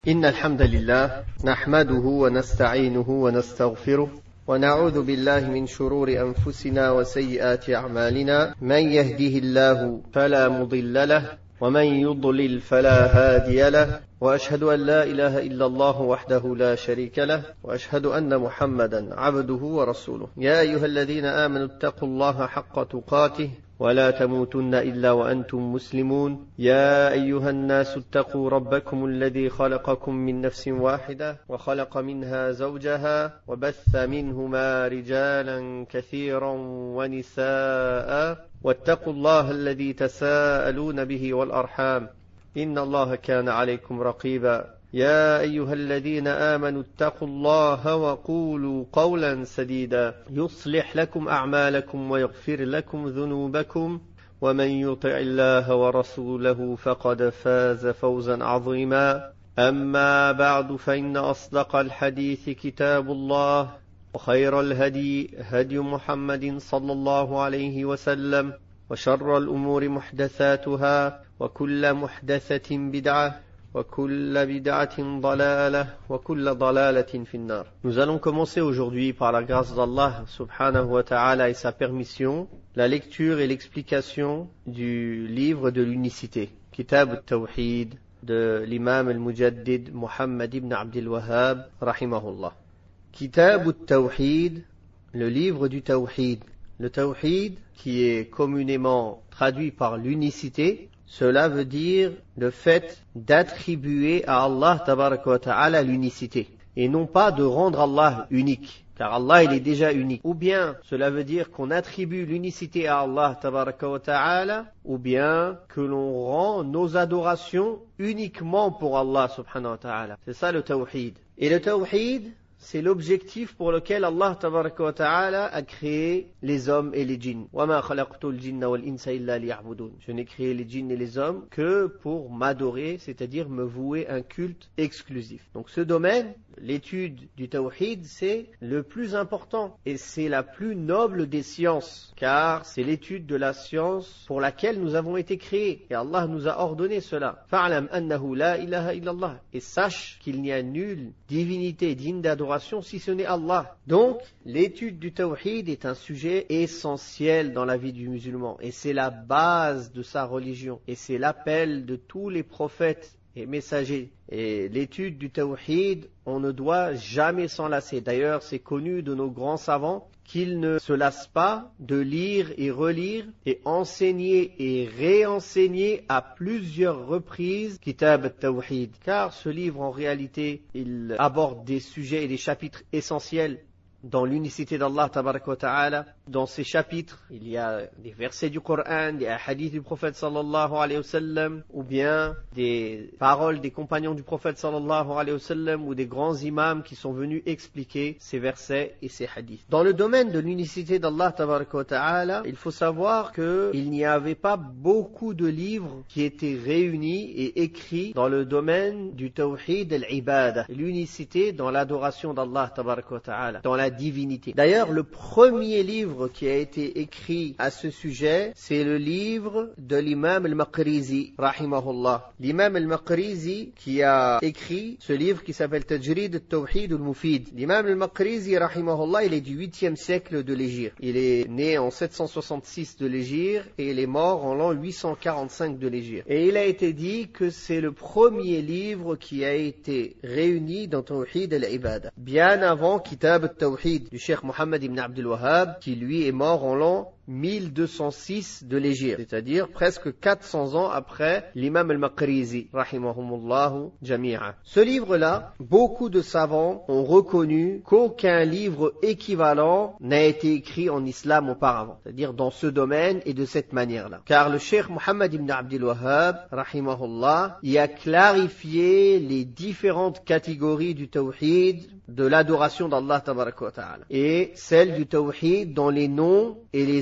إن الحمد لله نحمده ونستعينه ونستغفره ونعوذ بالله من شرور أنفسنا وسيئات أعمالنا من يهده الله فلا مضل له ومن يضلل فلا هادي له وأشهد أن لا إله إلا الله وحده لا شريك له وأشهد أن محمدا عبده ورسوله يا أيها الذين آمنوا اتقوا الله حق تقاته ولا تموتن إلا وأنتم مسلمون يا أيها الناس اتقوا ربكم الذي خلقكم من نفس واحدة وخلق منها زوجها وبث منهما رجالا كثيرا ونساء واتقوا الله الذي تساءلون به والأرحام إن الله كان عليكم رقيبا يا أيها الذين آمنوا اتقوا الله وقولوا قولا سديدا يصلح لكم أعمالكم ويغفر لكم ذنوبكم ومن يطع الله ورسوله فقد فاز فوزا عظيما أما بعد فإن أصدق الحديث كتاب الله وخير الهدي هدي محمد صلى الله عليه وسلم وشر الأمور محدثاتها وكل محدثة بدعة وكل بدعة ضلالة وكل ضلالة في النار. Nous allons commencer aujourd'hui par la grâce d'Allah subhanahu wa ta'ala et sa permission la lecture et l'explication du livre de l'unicité Kitab al-Tawhid de l'imam al-Mujaddid Muhammad ibn Abdul Wahhab rahimahullah. Kitab al-Tawhid, le livre du Tawhid. Le Tawhid qui est communément traduit par l'unicité. Cela veut dire le fait d'attribuer à Allah tabaraka wa ta'ala l'unicité et non pas de rendre Allah unique, car Allah il est déjà unique. Ou bien cela veut dire qu'on attribue l'unicité à Allah tabaraka wa ta'ala, ou bien que l'on rend nos adorations uniquement pour Allah subhanahu wa ta'ala. C'est ça le tawhid. Et le tawhid, c'est l'objectif pour lequel Allah tabaraka wa ta'ala a créé les hommes et les djinns. وَمَا خَلَقْتُ الْجِنَّ وَالْإِنسَ إِلَّا لِيَعْبُدُونَ. Je n'ai créé les djinns et les hommes que pour m'adorer, c'est-à-dire me vouer un culte exclusif. Donc ce domaine, l'étude du tawhid, c'est le plus important et c'est la plus noble des sciences, car c'est l'étude de la science pour laquelle nous avons été créés et Allah nous a ordonné cela. فَاعْلَمْ أَنَّهُ لَا إِلَهَ إِلَّا اللَّهِ. Et sache qu'il n'y a nulle divinité digne d'adoration si ce n'est Allah. Donc, l'étude du tawhid est un sujet essentiel dans la vie du musulman et c'est la base de sa religion et c'est l'appel de tous les prophètes et messagers. Et l'étude du tawhid, on ne doit jamais s'en lasser. D'ailleurs, c'est connu de nos grands savants qu'ils ne se lassent pas de lire et relire et enseigner et réenseigner à plusieurs reprises Kitab al-Tawhid. Car ce livre, en réalité, il aborde des sujets et des chapitres essentiels dans l'unicité d'Allah tabaraka wa ta'ala. Dans ces chapitres, il y a des versets du Coran, des hadiths du prophète sallallahu alayhi wa sallam, ou bien des paroles des compagnons du prophète sallallahu alayhi wa sallam, ou des grands imams qui sont venus expliquer ces versets et ces hadiths. Dans le domaine de l'unicité d'Allah tabaraka wa ta'ala, il faut savoir qu'il n'y avait pas beaucoup de livres qui étaient réunis et écrits dans le domaine du tawhid al-ibada, l'unicité dans l'adoration d'Allah tabaraka wa ta'ala, dans la divinité. D'ailleurs, le premier livre qui a été écrit à ce sujet, c'est le livre de l'imam al-Maqrizi, rahimahullah. L'imam al-Maqrizi qui a écrit ce livre qui s'appelle Tajrid al-Tawhid al-Mufid. L'imam al-Maqrizi, rahimahullah, il est du 8e siècle de l'Hégire. Il est né en 766 de l'Hégire et il est mort en l'an 845 de l'Hégire. Et il a été dit que c'est le premier livre qui a été réuni dans Tawhid al-Ibada. Bien avant Kitab al-Tawhid du Cheikh Muhammad ibn Abdul Wahhab, qui lui est mort en l'an 1206 de l'Hégire, c'est-à-dire presque 400 ans après l'imam al-Maqrizi, rahimahumullahu jami'a. Ce livre-là, beaucoup de savants ont reconnu qu'aucun livre équivalent n'a été écrit en islam auparavant, c'est-à-dire dans ce domaine et de cette manière-là. Car le Cheikh Muhammad ibn Abdul Wahhab, rahimahullah, y a clarifié les différentes catégories du tawhid, de l'adoration d'Allah tabaraka wa ta'ala, et celle du tawhid dans les noms et les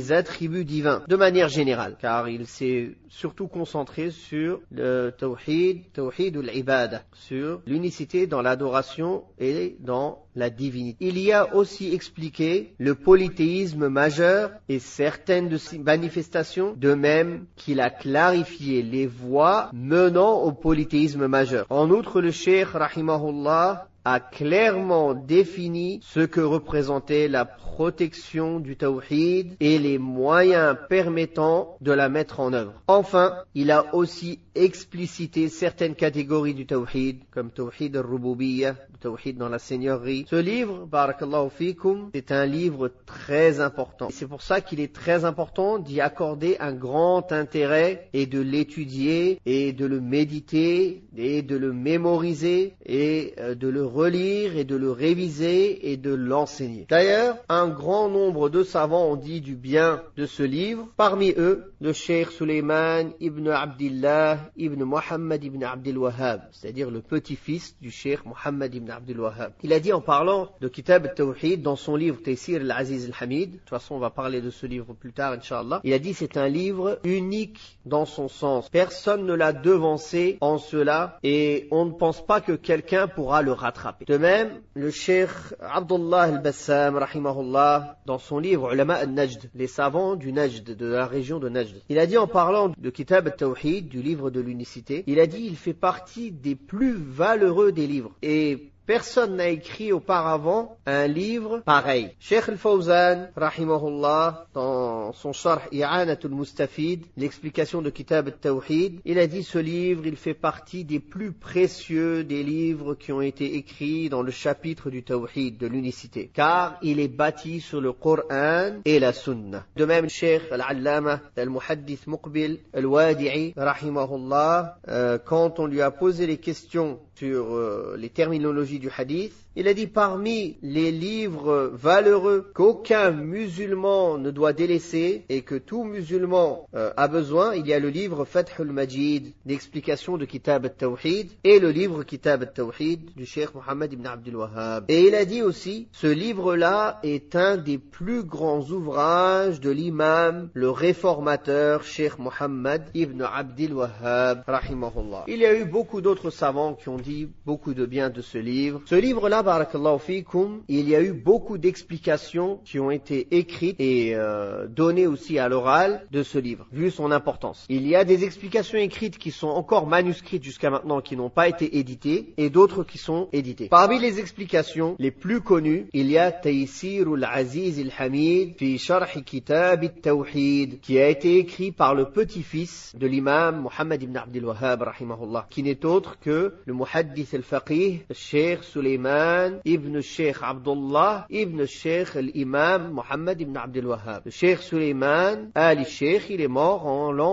les attributs divins, de manière générale, car il s'est surtout concentré sur le tawhid al-ibada, sur l'unicité dans l'adoration et dans la divinité. Il y a aussi expliqué le polythéisme majeur et certaines de ses manifestations, de même qu'il a clarifié les voies menant au polythéisme majeur. En outre, le cheikh rahimahullah a clairement défini ce que représentait la protection du tawhid et les moyens permettant de la mettre en œuvre. Enfin, il a aussi explicité certaines catégories du tawhid, comme tawhid al-rububiyyah, le tawhid dans la seigneurie. Ce livre, barakallahu fikum, c'est un livre très important. Et c'est pour ça qu'il est très important d'y accorder un grand intérêt et de l'étudier et de le méditer et de le mémoriser et de le relire et de le réviser et de l'enseigner. D'ailleurs, un grand nombre de savants ont dit du bien de ce livre. Parmi eux, le cheikh Suleiman ibn Abdillah ibn Muhammad ibn Abdul Wahhab, c'est-à-dire le petit-fils du cheikh Muhammad ibn Abdul Wahhab. Il a dit en parlant de Kitab al-Tawhid dans son livre Taysir al-Aziz al-Hamid, de toute façon on va parler de ce livre plus tard Inch'Allah, il a dit c'est un livre unique dans son sens. Personne ne l'a devancé en cela et on ne pense pas que quelqu'un pourra le rattraper. De même, le cheikh Abdullah al-Bassam, rahimahullah, dans son livre Ulama al-Najd, les savants du Najd, de la région de Najd, il a dit en parlant de Kitab al-Tawhid, du livre de l'unicité, il a dit il fait partie des plus valeureux des livres. Et personne n'a écrit auparavant un livre pareil. Cheikh al-Fawzan, rahimahullah, dans son Sharh I'anatul Mustafid, l'explication de Kitab al-Tawhid, il a dit ce livre, il fait partie des plus précieux des livres qui ont été écrits dans le chapitre du Tawhid, de l'unicité, car il est bâti sur le Coran et la Sunna. De même, Cheikh al-Allama, al-Muhaddith Muqbil, al-Wadi'i, rahimahullah, quand on lui a posé les questions sur les terminologies du hadith, il a dit parmi les livres valeureux qu'aucun musulman ne doit délaisser et que tout musulman a besoin, il y a le livre Fathul Majid, l'explication de Kitab al-Tawhid, et le livre Kitab al-Tawhid du Cheikh Muhammad ibn Abdul Wahhab. Et il a dit aussi, ce livre-là est un des plus grands ouvrages de l'imam, le réformateur Cheikh Muhammad ibn Abdul Wahhab, rahimahullah. Il y a eu beaucoup d'autres savants qui ont dit beaucoup de bien de ce livre. Ce livre-là, barakallahu fikum, il y a eu beaucoup d'explications qui ont été écrites et données aussi à l'oral de ce livre, vu son importance. Il y a des explications écrites qui sont encore manuscrites jusqu'à maintenant, qui n'ont pas été éditées, et d'autres qui sont éditées. Parmi les explications les plus connues, il y a Taysir al-Aziz al-Hamid fi Sharh Kitab al-Tawhid, qui a été écrit par le petit-fils de l'imam Muhammad ibn Abdul Wahhab, rahimahullah, qui n'est autre que le muhaddith al-faqih, le cheikh Suleiman ibn Cheikh Abdullah ibn Cheikh l'imam Muhammad ibn Abdul Wahhab. Le cheikh Suleiman al-Cheikh, il est mort en l'an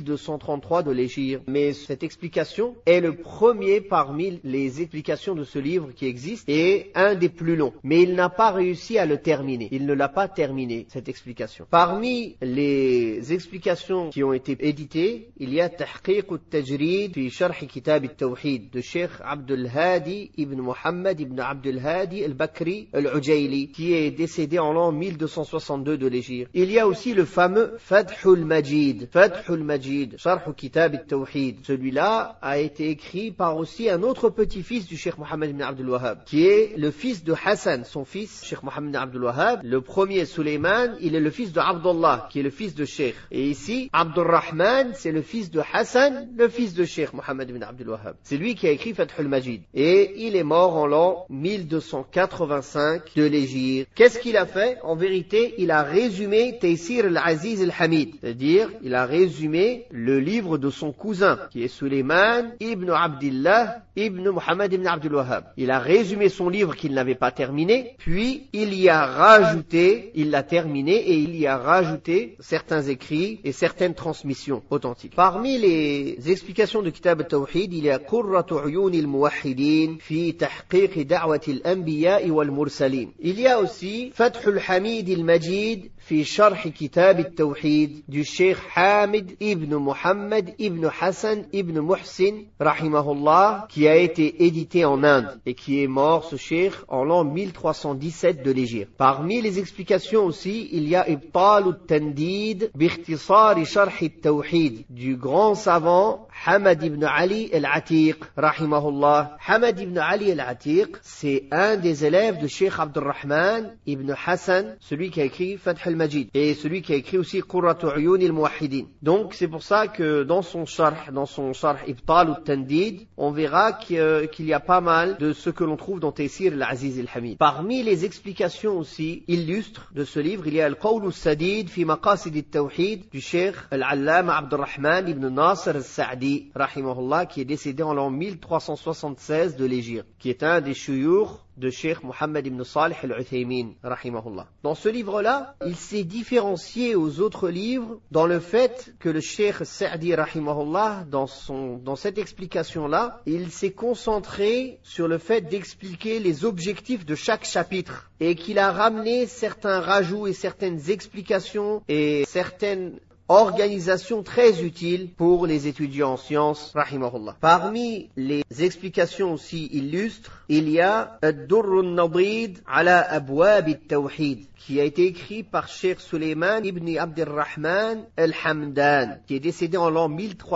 1233 de l'Hégire. Mais cette explication est le premier parmi les explications de ce livre qui existe et un des plus longs. Mais il n'a pas réussi à le terminer. Il ne l'a pas terminé, cette explication. Parmi les explications qui ont été éditées, il y a Tahqiq al-Tajrid fi Sharh Kitab al-Tawhid de Cheikh Abdul Hadi ibn Muhammad ibn Abdul Hadi al-Bakri al-Ujayli, qui est décédé en l'an 1262 de l'Hégire. Il y a aussi le fameux Fathul Majid, Sharh Kitab al-Tawhid. Celui-là a été écrit par aussi un autre petit-fils du Cheikh Muhammad ibn Abdul Wahhab, qui est le fils de Hassan, son fils, Cheikh Muhammad ibn Abdul Wahhab. Le premier, Suleiman, il est le fils de Abdullah, qui est le fils de Cheikh. Et ici, Abdurrahman, c'est le fils de Hassan, le fils de Cheikh Muhammad ibn Abdul Wahhab. C'est lui qui a écrit Fathul Majid. Et il est mort en l'an 1285 de l'Hégire. Qu'est-ce qu'il a fait? En vérité, il a résumé Taysir al-Aziz al-Hamid. C'est-à-dire, il a résumé le livre de son cousin, qui est Suleiman ibn Abdillah ibn Muhammad ibn Abdul Wahhab. Il a résumé son livre qu'il n'avait pas terminé, puis il y a rajouté, il l'a terminé et il y a rajouté certains écrits et certaines transmissions authentiques. Parmi les explications de Kitab al-Tawhid, il y a Qurratu Uyun al-Muwahhidin fi لتحقيق دعوة الأنبياء والمرسلين. Il y a aussi فتح الحميد المجيد في شرح كتاب التوحيد du Cheikh Hamid ibn Muhammad ibn Hassan ibn Muhsin rahimahullah, qui a été édité en Inde et qui est mort, ce Cheikh, en l'an 1317 de l'Hégire. Parmi les explications aussi, il y a Ibtal al-Tandid bikhtisar sharh al-Tawhid du grand savant Hamad ibn Ali al-Atiq rahimahullah. Hamad ibn Ali al-Atiq, c'est un des élèves de Cheikh Abdurrahman ibn Hassan, celui qui a écrit Fath al-Majid, et celui qui a écrit aussi Qurratu Uyun al-Muwahhidin. Donc c'est pour ça que dans son sharh Ibtal al-Tandid, on verra qu'il y a pas mal de ce que l'on trouve dans Taysir al-Aziz al-Hamid. Parmi les explications aussi illustres de ce livre, il y a Al-Qawl al-Sadid fi Maqasid al-Tawhid du Cheikh Al-Allama Abdurrahman ibn Nasr al-Sa'di rahimahullah, qui est décédé en l'an 1376 de l'Hégire, qui est un des shuyukh de Cheikh Mohammed ibn Salih al-Uthaymin rahimahullah. Dans ce livre-là, il s'est différencié aux autres livres dans le fait que le Cheikh Sa'di rahimahullah, dans cette explication-là, il s'est concentré sur le fait d'expliquer les objectifs de chaque chapitre et qu'il a ramené certains rajouts et certaines explications et certaines organisation très utile pour les étudiants en sciences, rahimahullah. Parmi les explications aussi illustres, il y a Ad-Durr al-Nadid ala Abwab al-Tawhid, qui a été écrit par Cheikh Suleiman ibn Abdirrahman al-Hamdan, qui est décédé en l'an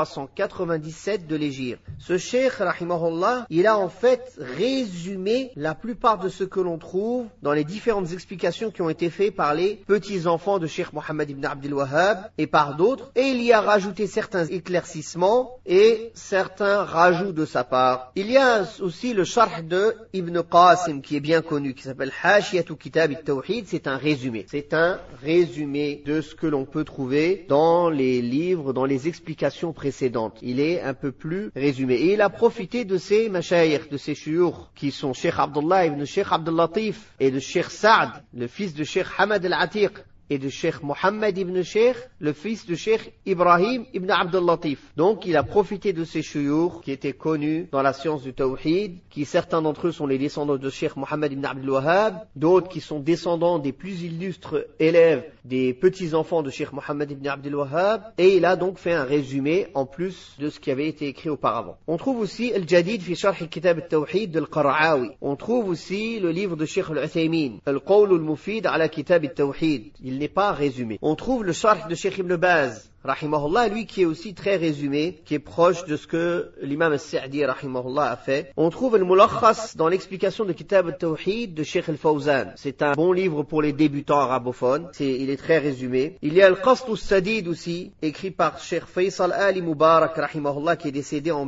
1397 de l'Hégire. Ce Cheikh, rahimahullah, il a en fait résumé la plupart de ce que l'on trouve dans les différentes explications qui ont été faites par les petits-enfants de Cheikh Mohammed ibn Abdul Wahhab et par d'autres, et il y a rajouté certains éclaircissements et certains rajouts de sa part. Il y a aussi le sharh de Ibn Qasim, qui est bien connu, qui s'appelle Hashiyatu Kitab al-Tawhid. C'est un résumé. C'est un résumé de ce que l'on peut trouver dans les livres, dans les explications précédentes. Il est un peu plus résumé. Et il a profité de ces mashayikh, de ces shuyukh, qui sont Cheikh Abdullah ibn Cheikh Abdul Latif et de Cheikh Saad, le fils de Cheikh Hamad al-Atiq, et de Cheikh Mohammed ibn Cheikh, le fils de Cheikh Ibrahim ibn Abdul Latif. Donc il a profité de ces shuyukh qui étaient connus dans la science du Tawhid, qui certains d'entre eux sont les descendants de Cheikh Mohammed ibn Abdul Wahhab, d'autres qui sont descendants des plus illustres élèves des petits-enfants de Cheikh Mohammed ibn Abdul Wahhab, et il a donc fait un résumé en plus de ce qui avait été écrit auparavant. On trouve aussi Al-Jadid fi Sharh Kitab al-Tawhid de Al-Qara'awi. On trouve aussi le livre de Cheikh Al-Uthaymin, Al-Qawl al-Mufid ala Kitab al-Tawhid. Il n'est pas résumé. On trouve le sharh de Cheikh Ibn Baz, rahimahullah, lui qui est aussi très résumé, qui est proche de ce que l'imam al-Sa'di, rahimahullah, a fait. On trouve le Mulakhas dans l'explication de Kitab al-Tawhid de Cheikh al-Fawzan. C'est un bon livre pour les débutants arabophones. Il est très résumé. Il y a le Qasd al-Sadid aussi, écrit par Cheikh Faisal Ali Mubarak, rahimahullah, qui est décédé en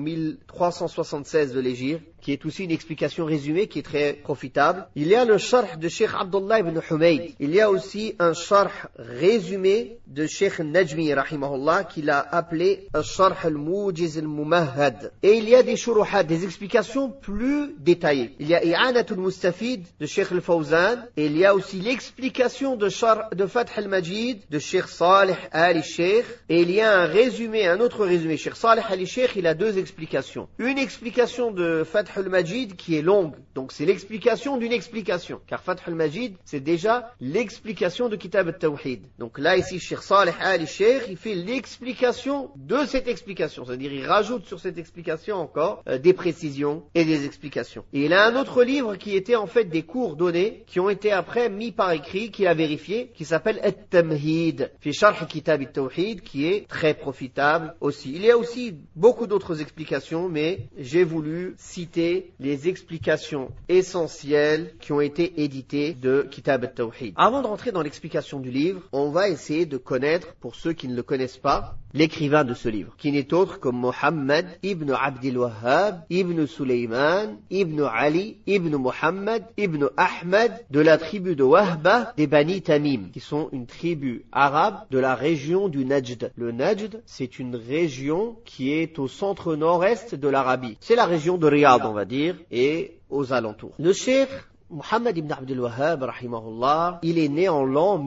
1376 de l'Hégire, qui est aussi une explication résumée qui est très profitable. Il y a le sharh de Cheikh Abdullah ibn Humayd. Il y a aussi un sharh résumé de Cheikh Najmi, rahimahullah, qu'il a appelé Sharh al-Mujiz al-Mumahhad. Et il y a des shuruhat, des explications plus détaillées. Il y a I'anatul Mustafid de Cheikh al-Fawzan, et il y a aussi l'explication de Fath al-Majid de Cheikh Salih al-Sheikh, et il y a un autre résumé. Cheikh Salih al-Sheikh, il a deux explications. Une explication de Fath al-Majid qui est longue, donc c'est l'explication d'une explication, car Fath al-Majid c'est déjà l'explication de Kitab al-Tawhid. Donc là ici Cheikh Salih al-Sheikh, il fait l'explication de cette explication, c'est-à-dire il rajoute sur cette explication encore des précisions et des explications. Et il a un autre livre qui était en fait des cours donnés, qui ont été après mis par écrit, qu'il a vérifié, qui s'appelle At-Tamhid fi Sharh Kitab al-Tawhid, qui est très profitable aussi. Il y a aussi beaucoup d'autres explications, mais j'ai voulu citer les explications essentielles qui ont été éditées de Kitab al-Tawhid. Avant de rentrer dans l'explication du livre, on va essayer de connaître, pour ceux qui ne le connaissent pas, l'écrivain de ce livre, qui n'est autre que Mohammed ibn Abdul Wahhab, ibn Suleyman, ibn Ali, ibn Muhammad, ibn Ahmad, de la tribu de Wahba des Bani Tamim, qui sont une tribu arabe de la région du Najd. Le Najd, c'est une région qui est au centre nord-est de l'Arabie. C'est la région de Riyad, on va dire, et aux alentours. Le cheikh Muhammad ibn Abdul Wahhab, rahimahullah, il est né en l'an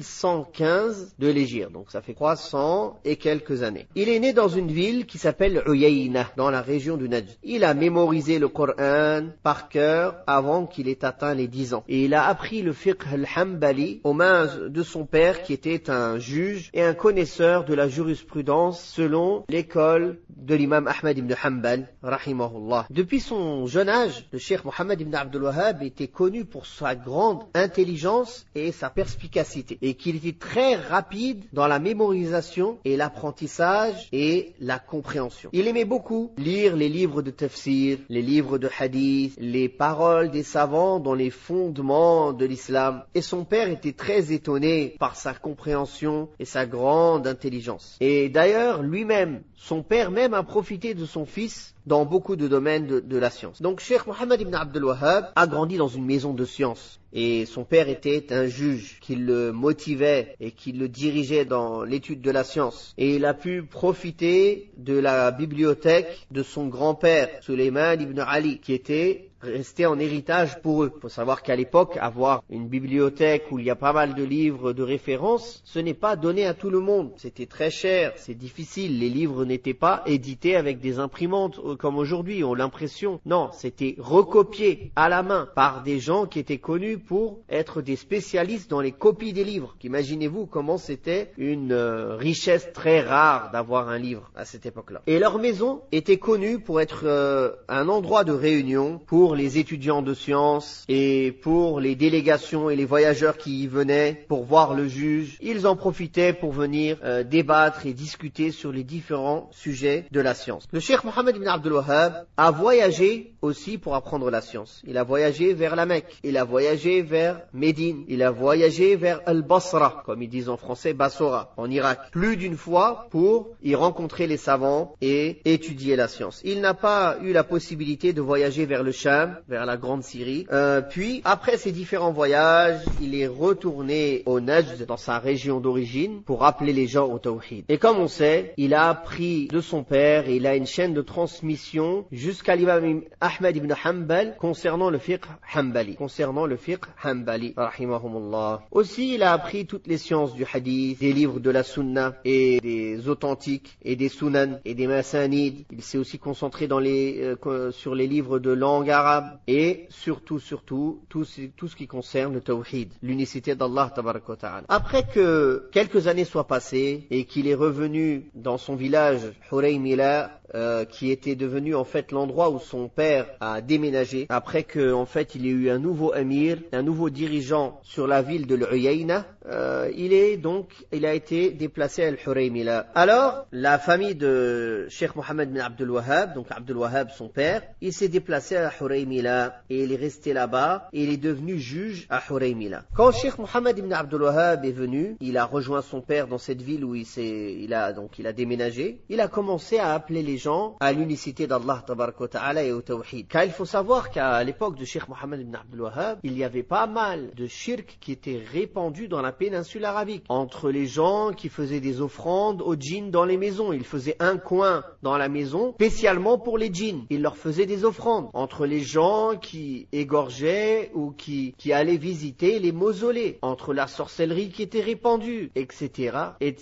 1115 de l'Hégire, donc ça fait 300 et quelques années. Il est né dans une ville qui s'appelle Uyayna, dans la région du Najd. Il a mémorisé le Coran par cœur avant qu'il ait atteint les 10 ans. Et il a appris le fiqh al-Hanbali aux mains de son père qui était un juge et un connaisseur de la jurisprudence selon l'école de l'imam Ahmad ibn Hanbal, rahimahullah. Depuis son jeune âge, le cheikh Muhammad ibn Abdul Wahhab était connu pour sa grande intelligence et sa perspicacité, et qu'il était très rapide dans la mémorisation et l'apprentissage et la compréhension. Il aimait beaucoup lire les livres de tafsir, les livres de hadith, les paroles des savants dans les fondements de l'islam, et son père était très étonné par sa compréhension et sa grande intelligence. Et d'ailleurs, lui-même, son père même a profité de son fils dans beaucoup de domaines de la science. Donc, Cheikh Muhammad ibn Abdul Wahhab a grandi dans une maison de science. Et son père était un juge qui le motivait et qui le dirigeait dans l'étude de la science. Et il a pu profiter de la bibliothèque de son grand-père, Sulayman ibn Ali, qui était resté en héritage pour eux. Il faut savoir qu'à l'époque, avoir une bibliothèque où il y a pas mal de livres de référence, ce n'est pas donné à tout le monde. C'était très cher, c'est difficile. Les livres n'étaient pas édités avec des imprimantes comme aujourd'hui, on a l'impression. Non, c'était recopié à la main par des gens qui étaient connus pour être des spécialistes dans les copies des livres. Imaginez-vous comment c'était une richesse très rare d'avoir un livre à cette époque-là. Et leur maison était connue pour être un endroit de réunion pour les étudiants de sciences et pour les délégations et les voyageurs qui y venaient pour voir le juge. Ils en profitaient pour venir débattre et discuter sur les différents sujets de la science. Le cheikh Muhammad ibn Abdul Wahhab a voyagé aussi pour apprendre la science. Il a voyagé vers la Mecque, il a voyagé vers Médine, il a voyagé vers Al-Basra, comme ils disent en français, Bassora, en Irak, plus d'une fois pour y rencontrer les savants et étudier la science. Il n'a pas eu la possibilité de voyager vers le Sham, vers la Grande Syrie. Puis, après ces différents voyages, il est retourné au Najd, dans sa région d'origine, pour appeler les gens au Tawhid. Et comme on sait, il a appris de son père et il a une chaîne de transmission jusqu'à l'imam Ahmad ibn Hanbal concernant le fiqh Hanbali. Rahimahumullah. Aussi, il a appris toutes les sciences du hadith, des livres de la sunna et des authentiques et des sunan et des masanid. Il s'est aussi concentré sur les livres de langue arabe et surtout tout ce qui concerne le tawhid, l'unicité d'Allah tabaraka wa ta'ala. Après que quelques années soient passées et qu'il est revenu dans son village Huraymila, qui était devenu en fait l'endroit où son père a déménagé, après que en fait il y a eu un nouveau amir, un nouveau dirigeant sur la ville de l'Uyayna, il a été déplacé à Al-Huraymila. Alors, la famille de Cheikh Mohammed bin Abdul Wahhab, donc Abdul Wahhab son père, il s'est déplacé à Huraymila et il est resté là-bas et il est devenu juge à Huraymila. Quand Cheikh Mohammed bin Abdul Wahhab est venu, il a rejoint son père dans cette ville où il a déménagé. Il a commencé à appeler les gens à l'unicité d'Allah tabaraka wa ta'ala et au tawhid. Car il faut savoir qu'à l'époque de Cheikh Mohammed bin Abdul Wahhab, il y avait pas mal de shirk qui était répandu dans la péninsule arabique. Entre les gens qui faisaient des offrandes aux djinns dans les maisons. Ils faisaient un coin dans la maison spécialement pour les djinns. Ils leur faisaient des offrandes. Entre les gens qui égorgeaient ou qui allaient visiter les mausolées. Entre la sorcellerie qui était répandue, etc.,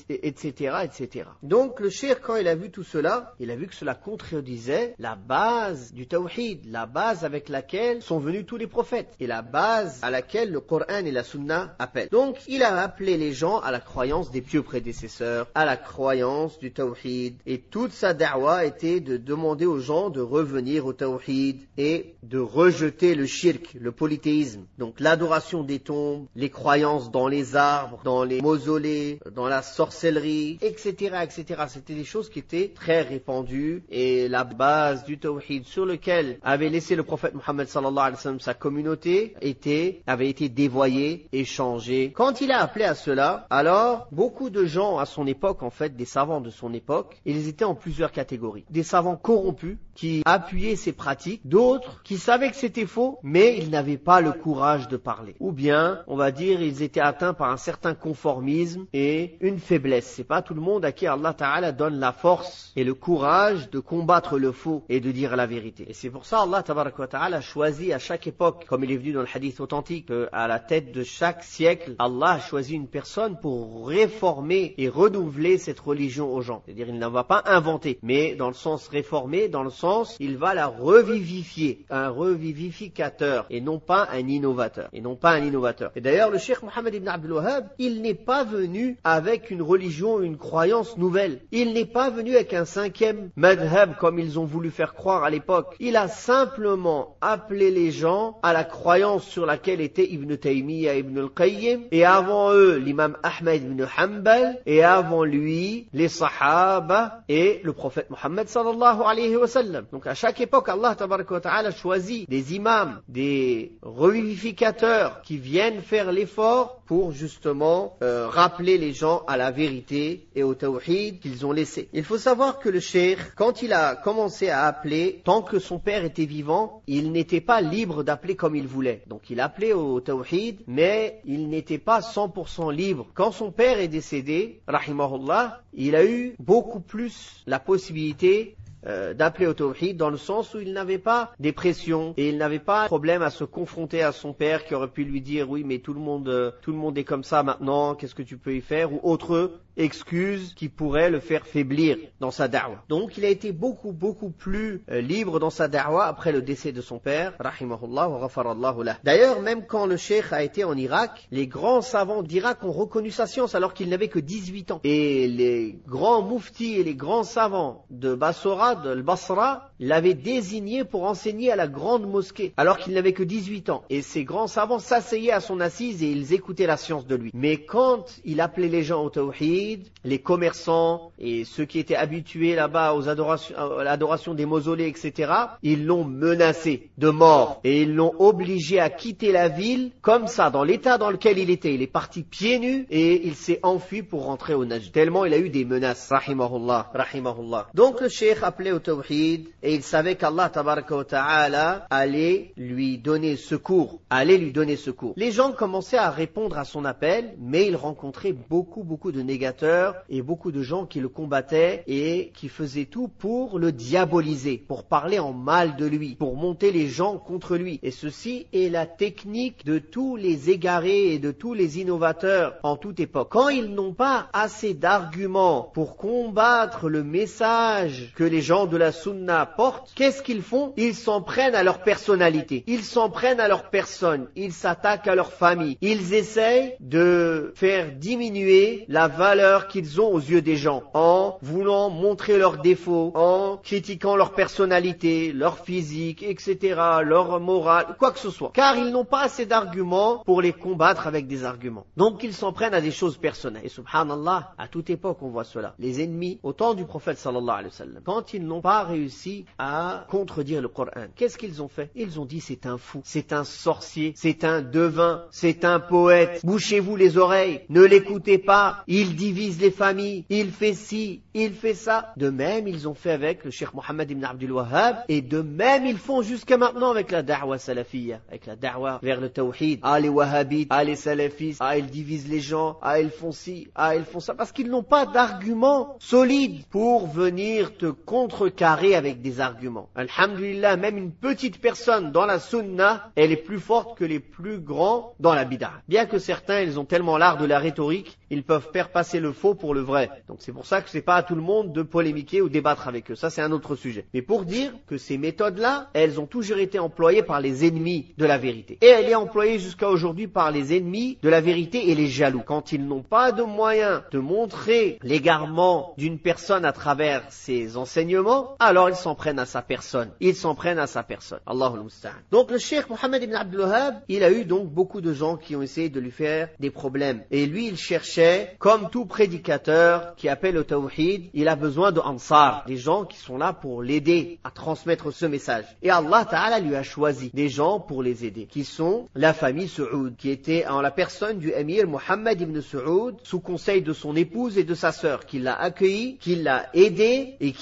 etc. Donc le cheikh, quand il a vu tout cela, il a vu que cela contredisait la base du tawhid, la base avec laquelle sont venus tous les prophètes et la base à laquelle le Coran et la Sunna appellent. Donc il a appelé les gens à la croyance des pieux prédécesseurs, à la croyance du tawhid, et toute sa da'wa était de demander aux gens de revenir au tawhid et de rejeter le shirk, le polythéisme, donc l'adoration des tombes, les croyances dans les arbres, dans les mausolées, dans la sorcellerie, etc. C'était des choses qui étaient très répandues et la base du tawhid sur lequel avait laissé le prophète Mohammed sallallahu alayhi wa sallam sa communauté avait été dévoyée et changée. Quand il a appelé à cela, alors beaucoup de gens à son époque, en fait, des savants de son époque, ils étaient en plusieurs catégories. Des savants corrompus qui appuyaient ces pratiques, d'autres qui savaient que c'était faux, mais ils n'avaient pas le courage de parler. Ou bien, on va dire, ils étaient atteints par un certain conformisme et une faiblesse. C'est pas tout le monde à qui Allah Ta'ala donne la force et le courage de combattre le faux et de dire la vérité. Et c'est pour ça Allah Ta'ala a choisi à chaque époque, comme il est venu dans le hadith authentique, à la tête de chaque siècle, Allah a choisi une personne pour réformer et renouveler cette religion aux gens. C'est-à-dire, il ne va pas inventer, mais dans le sens réformer, dans le sens, il va la revivifier. Un revivificateur et non pas un innovateur. Et d'ailleurs, le Cheikh Mohammed ibn Abdul Wahhab, il n'est pas venu avec une religion, une croyance nouvelle. Il n'est pas venu avec un 5e madhab comme ils ont voulu faire croire à l'époque. Il a simplement appelé les gens à la croyance sur laquelle était Ibn Taymiyyah, Ibn al-Qayyim, et avant eux, l'imam Ahmed ibn Hanbal, et avant lui, les Sahaba et le prophète Mohammed sallallahu alayhi wa sallam. Donc à chaque époque, Allah tabaraka wa ta'ala choisit des imams, des revivificateurs qui viennent faire l'effort pour justement rappeler les gens à la vérité et au tawhid qu'ils ont laissé. Il faut savoir que le cheikh, quand il a commencé à appeler, tant que son père était vivant, il n'était pas libre d'appeler comme il voulait. Donc il appelait au tawhid, mais il n'était pas 100% libre. Quand son père est décédé, rahimahullah, il a eu beaucoup plus la possibilité d'appeler au tawhid, dans le sens où il n'avait pas des pressions et il n'avait pas de problème à se confronter à son père qui aurait pu lui dire oui mais tout le monde est comme ça maintenant, qu'est-ce que tu peux y faire, ou autre excuse qui pourrait le faire faiblir dans sa da'wa. Donc il a été beaucoup plus libre dans sa da'wa après le décès de son père, rahimahullah wa ghafarallahu lah. D'ailleurs, même quand le cheikh a été en Irak, les grands savants d'Irak ont reconnu sa science alors qu'il n'avait que 18 ans. Et les grands muftis et les grands savants de Bassora, de Basra, l'avaient désigné pour enseigner à la grande mosquée alors qu'il n'avait que 18 ans. Et ces grands savants s'asseyaient à son assise et ils écoutaient la science de lui. Mais quand il appelait les gens au tawhid, les commerçants et ceux qui étaient habitués là-bas à l'adoration des mausolées, etc., ils l'ont menacé de mort et ils l'ont obligé à quitter la ville comme ça, dans l'état dans lequel il était. Il est parti pieds nus et il s'est enfui pour rentrer au Najd. Tellement il a eu des menaces, rahimahullah. Donc le cheikh appelait au tawhid et il savait qu'Allah tabaraka wa ta'ala allait lui donner secours. Les gens commençaient à répondre à son appel, mais il rencontrait beaucoup de négateurs et beaucoup de gens qui le combattaient et qui faisaient tout pour le diaboliser, pour parler en mal de lui, pour monter les gens contre lui. Et ceci est la technique de tous les égarés et de tous les innovateurs en toute époque. Quand ils n'ont pas assez d'arguments pour combattre le message que les gens de la sunna portent, qu'est-ce qu'ils font? Ils s'en prennent à leur personnalité, ils s'en prennent à leur personne, ils s'attaquent à leur famille, ils essayent de faire diminuer la valeur qu'ils ont aux yeux des gens, en voulant montrer leurs défauts, en critiquant leur personnalité, leur physique, etc., leur morale, quoi que ce soit. Car ils n'ont pas assez d'arguments pour les combattre avec des arguments. Donc ils s'en prennent à des choses personnelles. Et subhanallah, à toute époque on voit cela. Les ennemis, au temps du prophète sallallahu alayhi wa sallam, quand ils n'ont pas réussi à contredire le Coran, qu'est-ce qu'ils ont fait? Ils ont dit c'est un fou, c'est un sorcier, c'est un devin, c'est un poète, bouchez-vous les oreilles, ne l'écoutez pas, il divise les familles, il fait ci, il fait ça. De même, ils ont fait avec le Cheikh Mohammed ibn Abdul Wahhab, et de même, ils font jusqu'à maintenant avec la da'wa salafiyya, avec la da'wa vers le tawhid. Ah, les wahhabites, ah, les salafistes, ah, ils divisent les gens, ah, ils font ci, ah, ils font ça, parce qu'ils n'ont pas d'arguments solides pour venir te contrecarrer avec des arguments. Alhamdulillah, même une petite personne dans la sunna, elle est plus forte que les plus grands dans la bid'ah. Bien que certains, ils ont tellement l'art de la rhétorique, ils peuvent faire passer le faux pour le vrai. Donc c'est pour ça que c'est pas à tout le monde de polémiquer ou débattre avec eux. Ça c'est un autre sujet. Mais pour dire que ces méthodes-là, elles ont toujours été employées par les ennemis de la vérité. Et elle est employée jusqu'à aujourd'hui par les ennemis de la vérité et les jaloux. Quand ils n'ont pas de moyens de montrer l'égarement d'une personne à travers ses enseignements, alors ils s'en prennent à sa personne. Allahul Musta'an. Donc le Cheikh Mohammed ibn Abdul Wahhab, il a eu donc beaucoup de gens qui ont essayé de lui faire des problèmes. Et lui, il cherchait, comme tout prédicateur qui appelle au tawhid, il a besoin de ansar, des gens qui sont là pour l'aider à transmettre ce message. Et Allah Ta'ala lui a choisi des gens pour les aider, qui sont la famille Saoud, qui était en la personne du émir Mohammed ibn Saoud, sous conseil de son épouse et de sa sœur, qui l'a accueilli, qui l'a aidé et qui a fait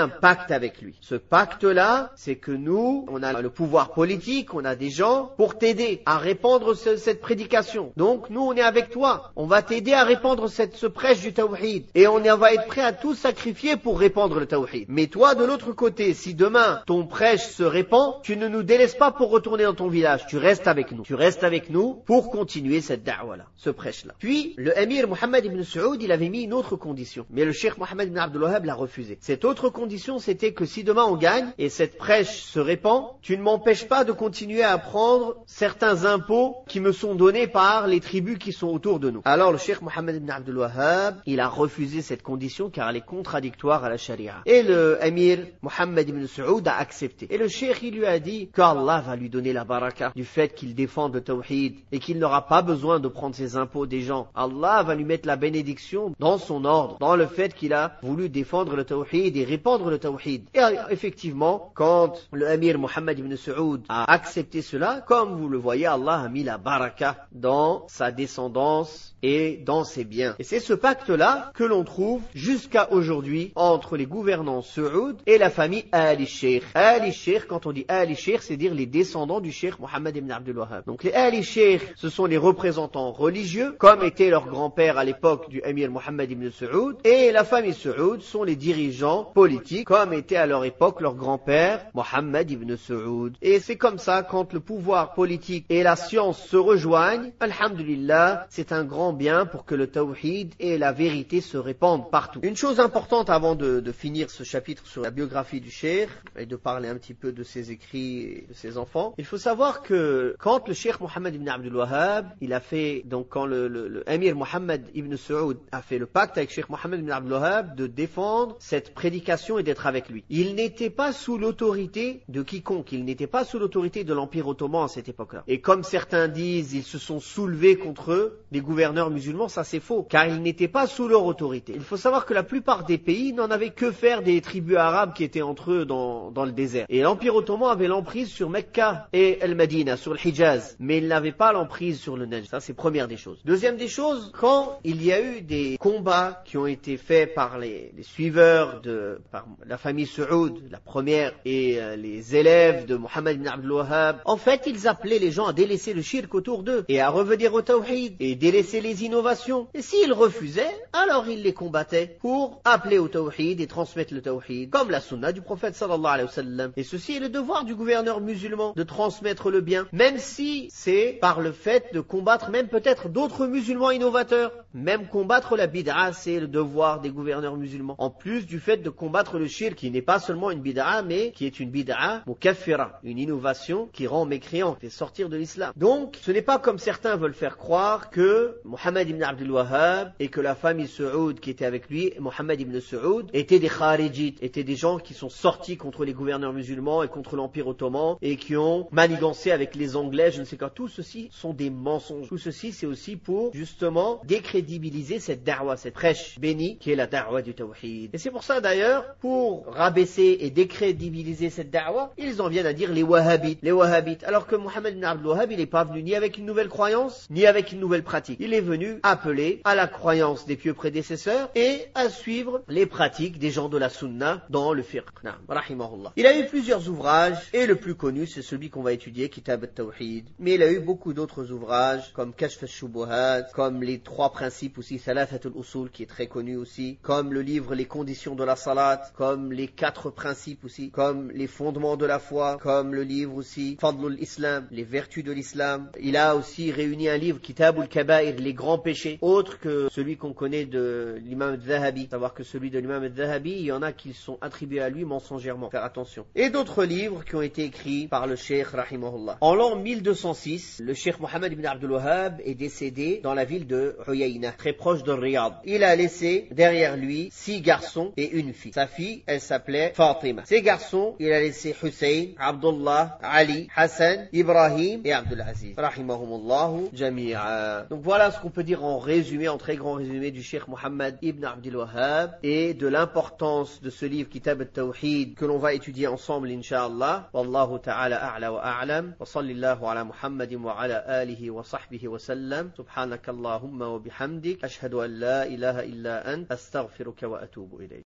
un pacte avec lui. Ce pacte-là, c'est que nous, on a le pouvoir politique, on a des gens pour t'aider à répandre cette prédication. Donc nous, on est avec toi. On va t'aider à répandre ce prêche du tawhid. Et on va être prêt à tout sacrifier pour répandre le tawhid. Mais toi, de l'autre côté, si demain ton prêche se répand, tu ne nous délaisses pas pour retourner dans ton village. Tu restes avec nous. Tu restes avec nous pour continuer cette da'wa-là, ce prêche-là. Puis, le émir Mohammed ibn Saoud, il avait mis une autre condition. Mais le cheikh Mohammed ibn Abdul Wahhab l'a refusé. Cette autre condition, c'était que si demain on gagne et cette prêche se répand, tu ne m'empêches pas de continuer à prendre certains impôts qui me sont donnés par les tribus qui sont autour de nous. Alors le cheikh Mohammed ibn Abdul Wahhab, il a refusé cette condition car elle est contradictoire à la charia. Et le émir Mohammed ibn Saoud a accepté. Et le cheikh, il lui a dit qu'Allah va lui donner la baraka du fait qu'il défende le tawhid et qu'il n'aura pas besoin de prendre ses impôts des gens. Allah va lui mettre la bénédiction dans son ordre, dans le fait qu'il a voulu défendre le tawhid et répandre le tawhid. Et effectivement, quand le émir Mohammed ibn Saoud a accepté cela, comme vous le voyez, Allah a mis la baraka dans sa descendance et dans ses biens. Et c'est ce pacte-là que l'on trouve jusqu'à aujourd'hui entre les gouvernants saouds et la famille Ali Sheikh. Ali Sheikh, quand on dit Ali Sheikh, c'est dire les descendants du Cheikh Mohammed ibn Abdul Wahhab. Donc les Ali Sheikh, ce sont les représentants religieux, comme était leur grand-père à l'époque du émir Mohammed ibn Saoud, et la famille Saoud sont les dirigeants politiques, comme était à leur époque leur grand-père Mohammed ibn Saoud. Et c'est comme ça, quand le pouvoir politique et la science se rejoignent, alhamdulillah, c'est un grand bien pour que le tawhid et la vérité se répandent partout. Une chose importante avant de finir ce chapitre sur la biographie du cheikh et de parler un petit peu de ses écrits et de ses enfants, il faut savoir que quand le cheikh Mohammed ibn Abdul Wahhab, il a fait, donc quand le émir Mohammed ibn Saoud a fait le pacte avec cheikh Mohammed ibn Abdul Wahhab de défendre cette prédication et d'être avec lui. Il n'était pas sous l'autorité de quiconque, il n'était pas sous l'autorité de l'Empire ottoman à cette époque-là. Et comme certains disent, ils se sont soulevés contre eux, les gouverneurs musulmans, ça c'est faux, car ils n'étaient pas sous leur autorité. Il faut savoir que la plupart des pays n'en avaient que faire des tribus arabes qui étaient entre eux dans le désert. Et l'Empire ottoman avait l'emprise sur Mecca et El-Medina, sur le Hijaz, mais il n'avait pas l'emprise sur le Najd. Ça c'est première des choses. Deuxième des choses, quand il y a eu des combats qui ont été faits par les suiveurs par la famille Saoud, la première, et les élèves de Mohammed ibn Abdul Wahhab, en fait ils appelaient les gens à délaisser le shirk autour d'eux et à revenir au tawhid et délaisser les innovations. Et s'ils refusaient, alors ils les combattaient pour appeler au tawhid et transmettre le tawhid, comme la sunna du prophète sallallahu alayhi wa sallam. Et ceci est le devoir du gouverneur musulman, de transmettre le bien, même si c'est par le fait de combattre même peut-être d'autres musulmans innovateurs. Même combattre la bid'a, c'est le devoir des gouverneurs musulmans. En plus du fait de combattre le shirk, qui n'est pas seulement une bid'a, mais qui est une bid'a mukaffira, une innovation qui rend mécréant, fait sortir de l'islam. Donc, ce n'est pas comme certains veulent faire croire que Mohammed ibn Abdul Wahhab et que la famille Saoud qui était avec lui, Mohammed ibn Saoud, étaient des kharijites, étaient des gens qui sont sortis contre les gouverneurs musulmans et contre l'Empire ottoman et qui ont manigancé avec les Anglais, je ne sais quoi. Tout ceci sont des mensonges. Tout ceci, c'est aussi pour, justement, décrédibiliser cette da'wa, cette prêche bénie qui est la da'wa du tawhid. Et c'est pour ça d'ailleurs, pour rabaisser et décrédibiliser cette da'wa, ils en viennent à dire les wahhabites. Les wahhabites. Alors que Mohammed ibn Abdul Wahhab, il n'est pas venu ni avec une nouvelle croyance, ni avec une nouvelle pratique. Il est venu appeler à la croyance des pieux prédécesseurs et à suivre les pratiques des gens de la sunna dans le fiqh. Rahimahullah. Il a eu plusieurs ouvrages et le plus connu c'est celui qu'on va étudier, Kitab al-Tawhid. Mais il a eu beaucoup d'autres ouvrages comme Kashf al-Shubuhat, comme les trois principes aussi, Thalathat al-Usul qui est très connu aussi, comme le livre Les conditions de la salat, comme les 4 principes aussi, comme les fondements de la foi, comme le livre aussi Fadlul Islam, les vertus de l'islam. Il a aussi réuni un livre Kitab al-Kaba'ir, les grands péchés, autre que celui qu'on connaît de l'imam al-Dhahabi. Savoir que celui de l'imam al-Dhahabi, il y en a qui sont attribués à lui mensongèrement. Faire attention. Et d'autres livres qui ont été écrits par le cheikh rahimahullah. En l'an 1206, le cheikh Mohammed ibn Abdul Wahhab est décédé dans la ville de Uyayna, très proche de Riyad. Il a laissé derrière lui 6 garçons et une fille. Sa fille, elle s'appelait Fatima. Ces garçons, il a laissé Hussein, Abdullah, Ali, Hassan, Ibrahim et Abdul Aziz. Rahimahumullahu jami'a. Donc voilà ce qu'on peut dire en résumé, en très grand résumé du cheikh Mohammed ibn Abdul Wahhab et de l'importance de ce livre Kitab al-Tawhid que l'on va étudier ensemble incha'Allah. Wallahu ta'ala a'la wa a'lam. Wa sallallahu ala Muhammadin wa ala alihi wa sahbihi wa sallam. Subhanakallahumma wa bihamdik. Ashhadu an la ilaha illa ant. Astaghfiruka wa atubu ilayk.